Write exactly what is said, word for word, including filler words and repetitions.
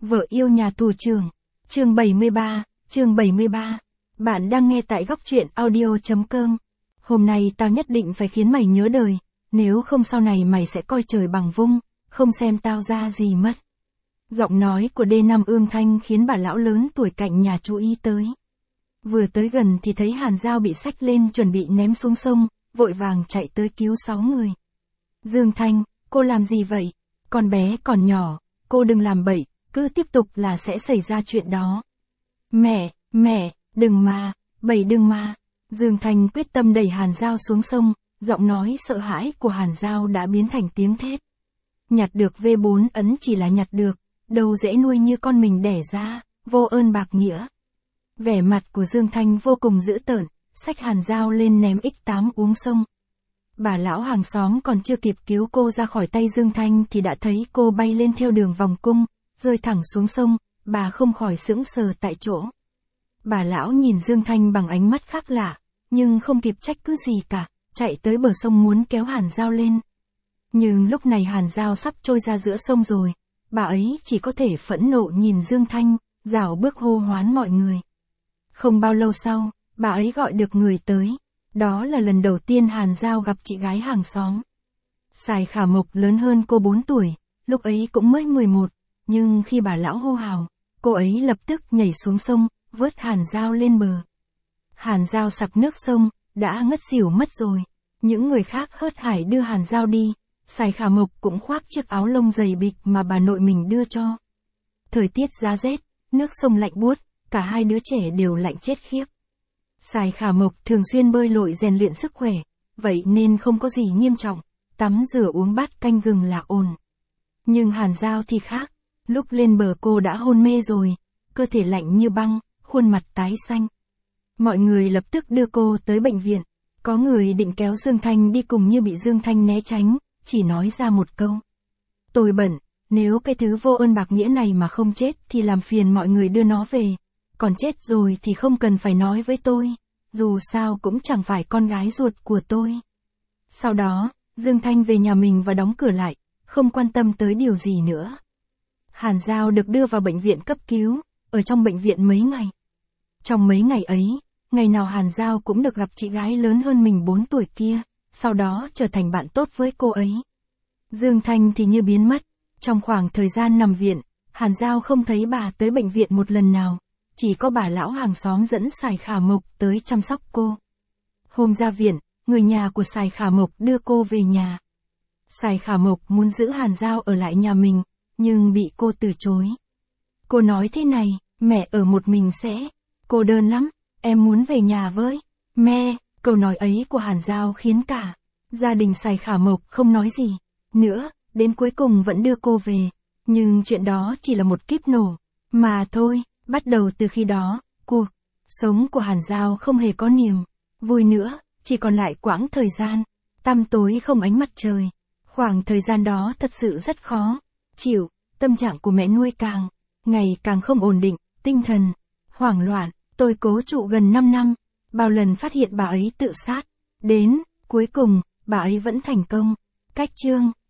Vợ yêu nhà tù trưởng. Chương bảy mươi ba, chương bảy mươi ba. Bạn đang nghe tại góc truyện audio chấm com. Hôm nay tao nhất định phải khiến mày nhớ đời, nếu không sau này mày sẽ coi trời bằng vung, không xem tao ra gì mất. Giọng nói của đê năm ương thanh khiến bà lão lớn tuổi cạnh nhà chú ý tới. Vừa tới gần thì thấy Hàn Giao bị xách lên chuẩn bị ném xuống sông, vội vàng chạy tới cứu sáu người. Dương Thanh, cô làm gì vậy? Con bé còn nhỏ, cô đừng làm bậy, cứ tiếp tục là sẽ xảy ra chuyện đó. Mẹ, mẹ, đừng mà, bậy đừng mà. Dương Thanh quyết tâm đẩy Hàn Giao xuống sông, giọng nói sợ hãi của Hàn Giao đã biến thành tiếng thét. Nhặt được vê bốn ấn chỉ là nhặt được, đâu dễ nuôi như con mình đẻ ra, vô ơn bạc nghĩa. Vẻ mặt của Dương Thanh vô cùng dữ tợn, xách Hàn Giao lên ném ích tám uống sông. Bà lão hàng xóm còn chưa kịp cứu cô ra khỏi tay Dương Thanh thì đã thấy cô bay lên theo đường vòng cung, rơi thẳng xuống sông, bà không khỏi sững sờ tại chỗ. Bà lão nhìn Dương Thanh bằng ánh mắt khác lạ, nhưng không kịp trách cứ gì cả, chạy tới bờ sông muốn kéo Hàn Giao lên. Nhưng lúc này Hàn Giao sắp trôi ra giữa sông rồi, bà ấy chỉ có thể phẫn nộ nhìn Dương Thanh, rảo bước hô hoán mọi người. Không bao lâu sau, bà ấy gọi được người tới. Đó là lần đầu tiên Hàn Giao gặp chị gái hàng xóm. Sài Khả Mộc lớn hơn cô bốn tuổi, lúc ấy cũng mới mười một, nhưng khi bà lão hô hào, cô ấy lập tức nhảy xuống sông, vớt Hàn Giao lên bờ. Hàn Giao sặc nước sông, đã ngất xỉu mất rồi. Những người khác hớt hải đưa Hàn Giao đi, Sài Khả Mộc cũng khoác chiếc áo lông dày bịch mà bà nội mình đưa cho. Thời tiết giá rét, nước sông lạnh buốt, cả hai đứa trẻ đều lạnh chết khiếp. Sài Khả Mộc thường xuyên bơi lội rèn luyện sức khỏe, vậy nên không có gì nghiêm trọng, tắm rửa uống bát canh gừng là ổn. Nhưng Hàn Giao thì khác, lúc lên bờ cô đã hôn mê rồi, cơ thể lạnh như băng, khuôn mặt tái xanh. Mọi người lập tức đưa cô tới bệnh viện, có người định kéo Dương Thanh đi cùng như bị Dương Thanh né tránh, chỉ nói ra một câu. Tôi bận, nếu cái thứ vô ơn bạc nghĩa này mà không chết thì làm phiền mọi người đưa nó về. Còn chết rồi thì không cần phải nói với tôi, dù sao cũng chẳng phải con gái ruột của tôi. Sau đó, Dương Thanh về nhà mình và đóng cửa lại, không quan tâm tới điều gì nữa. Hàn Giao được đưa vào bệnh viện cấp cứu, ở trong bệnh viện mấy ngày. Trong mấy ngày ấy, ngày nào Hàn Giao cũng được gặp chị gái lớn hơn mình bốn tuổi kia, sau đó trở thành bạn tốt với cô ấy. Dương Thanh thì như biến mất, trong khoảng thời gian nằm viện, Hàn Giao không thấy bà tới bệnh viện một lần nào. Chỉ có bà lão hàng xóm dẫn Sài Khả Mộc tới chăm sóc cô. Hôm ra viện, người nhà của Sài Khả Mộc đưa cô về nhà. Sài Khả Mộc muốn giữ Hàn Giao ở lại nhà mình, nhưng bị cô từ chối. Cô nói thế này, mẹ ở một mình sẽ cô đơn lắm, em muốn về nhà với mẹ. Câu nói ấy của Hàn Giao khiến cả gia đình Sài Khả Mộc không nói gì nữa, đến cuối cùng vẫn đưa cô về. Nhưng chuyện đó chỉ là một kíp nổ mà thôi. Bắt đầu từ khi đó, cuộc sống của Hàn Giao không hề có niềm vui nữa, chỉ còn lại quãng thời gian tăm tối không ánh mặt trời. Khoảng thời gian đó thật sự rất khó chịu, tâm trạng của mẹ nuôi càng ngày càng không ổn định, tinh thần hoảng loạn. Tôi cố trụ gần năm năm, bao lần phát hiện bà ấy tự sát, đến cuối cùng bà ấy vẫn thành công. Cách chương